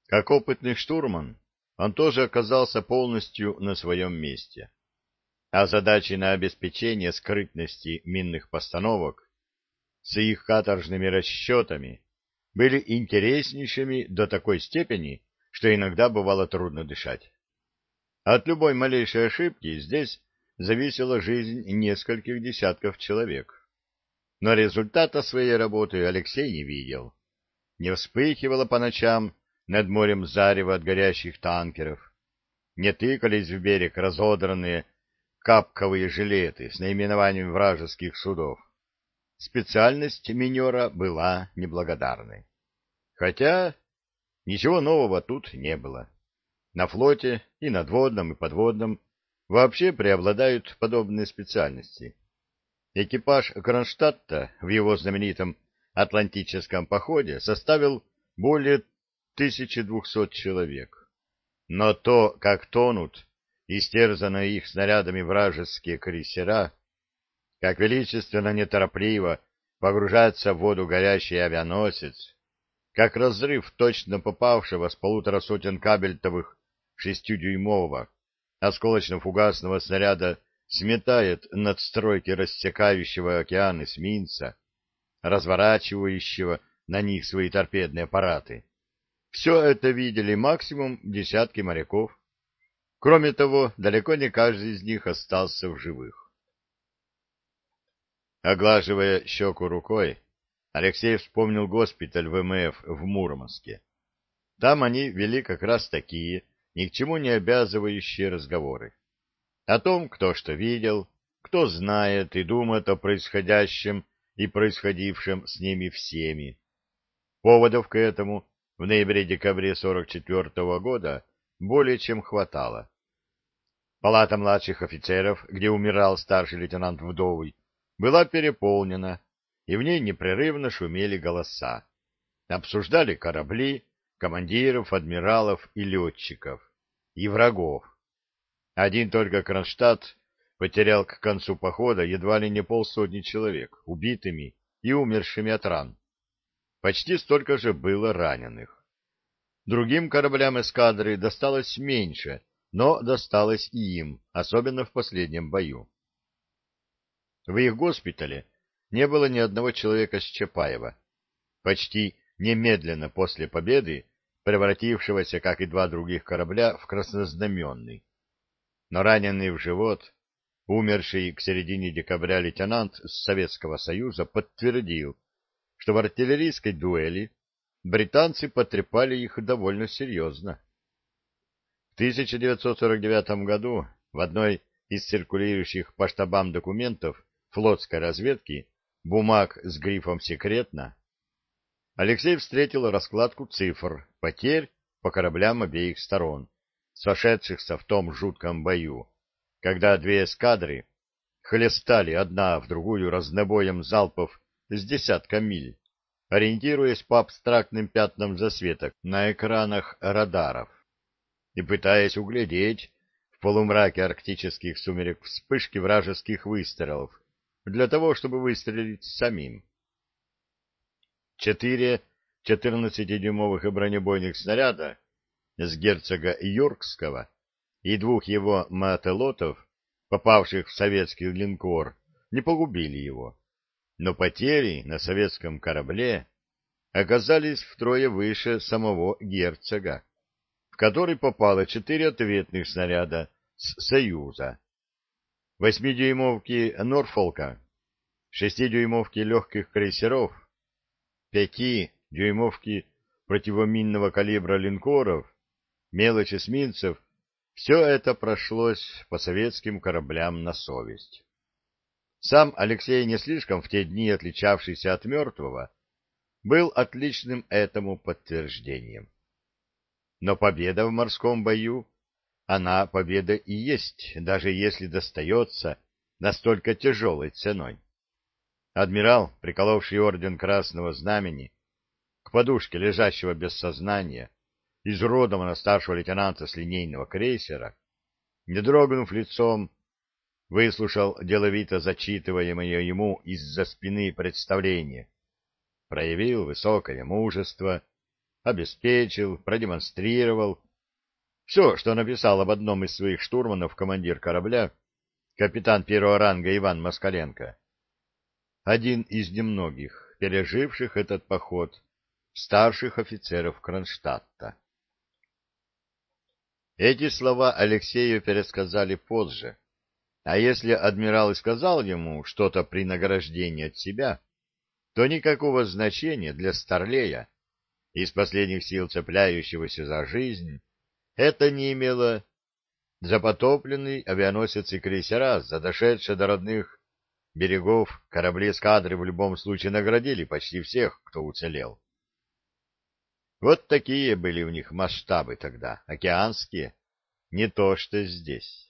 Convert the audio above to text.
Как опытный штурман, он тоже оказался полностью на своем месте. А задачи на обеспечение скрытности минных постановок с их каторжными расчетами были интереснейшими до такой степени, что иногда бывало трудно дышать. От любой малейшей ошибки здесь зависела жизнь нескольких десятков человек. Но результата своей работы Алексей не видел. Не вспыхивало по ночам над морем зарево от горящих танкеров, не тыкались в берег разодранные капковые жилеты с наименованием вражеских судов. Специальность минера была неблагодарной. Хотя ничего нового тут не было. На флоте и надводном, и подводном вообще преобладают подобные специальности. Экипаж Кронштадта в его знаменитом Атлантическом походе составил более 1200 человек. Но то, как тонут истерзанные их снарядами вражеские крейсера, как величественно неторопливо погружается в воду горящий авианосец, как разрыв точно попавшего с 1,5 сотен кабельтовых 6-дюймового осколочно-фугасного снаряда сметает надстройки рассекающего океан эсминца, разворачивающего на них свои торпедные аппараты. Все это видели максимум десятки моряков. Кроме того, далеко не каждый из них остался в живых. Оглаживая щеку рукой, Алексей вспомнил госпиталь ВМФ в Мурманске. Там они вели как раз такие, ни к чему не обязывающие разговоры. О том, кто что видел, кто знает и думает о происходящем и происходившем с ними всеми. Поводов к этому в ноябре-декабре 44-го года более чем хватало. Палата младших офицеров, где умирал старший лейтенант Вдовый, была переполнена, и в ней непрерывно шумели голоса. Обсуждали корабли, командиров, адмиралов и летчиков, и врагов. Один только Кронштадт потерял к концу похода едва ли не 50 человек, убитыми и умершими от ран. Почти столько же было раненых. Другим кораблям эскадры досталось меньше, но досталось и им, особенно в последнем бою. В их госпитале не было ни одного человека с Чапаева. Почти немедленно после победы, превратившегося, как и 2 других корабля, в краснознаменный. Но раненый в живот, умерший к середине декабря лейтенант с Советского Союза подтвердил, что в артиллерийской дуэли британцы потрепали их довольно серьезно. В 1949 году в одной из циркулирующих по штабам документов флотской разведки бумаг с грифом «Секретно» Алексей встретил раскладку цифр потерь по кораблям обеих сторон, сошедшихся в том жутком бою, когда 2 эскадры хлестали одна в другую разнобоем залпов с десятка миль, ориентируясь по абстрактным пятнам засветок на экранах радаров и пытаясь углядеть в полумраке арктических сумерек вспышки вражеских выстрелов для того, чтобы выстрелить самим. 4 14-дюймовых бронебойных снаряда с герцога Йоркского и 2 его мателотов, попавших в советский линкор, не погубили его, но потери на советском корабле оказались втрое выше самого герцога, в который попало 4 ответных снаряда с Союза, 8-дюймовки Норфолка, 6-дюймовки легких крейсеров, 5-дюймовки противоминного калибра линкоров, мелочь эсминцев. Все это прошлось по советским кораблям на совесть. Сам Алексей, не слишком в те дни отличавшийся от мертвого, был отличным этому подтверждением. Но победа в морском бою, она победа и есть, даже если достается настолько тяжелой ценой. Адмирал, приколовший орден Красного Знамени к подушке лежащего без сознания изуродованного старшего лейтенанта с линейного крейсера, не дрогнув лицом, выслушал деловито зачитываемое ему из-за спины представление, проявил высокое мужество, обеспечил, продемонстрировал. Все, что написал об одном из своих штурманов командир корабля, капитан первого ранга Иван Москаленко. Один из немногих, переживших этот поход, старших офицеров Кронштадта. Эти слова Алексею пересказали позже, а если адмирал и сказал ему что-то при награждении от себя, то никакого значения для старлея, из последних сил цепляющегося за жизнь, это не имело. За потопленный авианосец и крейсера, за дошедшие до родных берегов, корабли эскадры в любом случае наградили почти всех, кто уцелел. Вот такие были у них масштабы тогда, океанские, не то что здесь.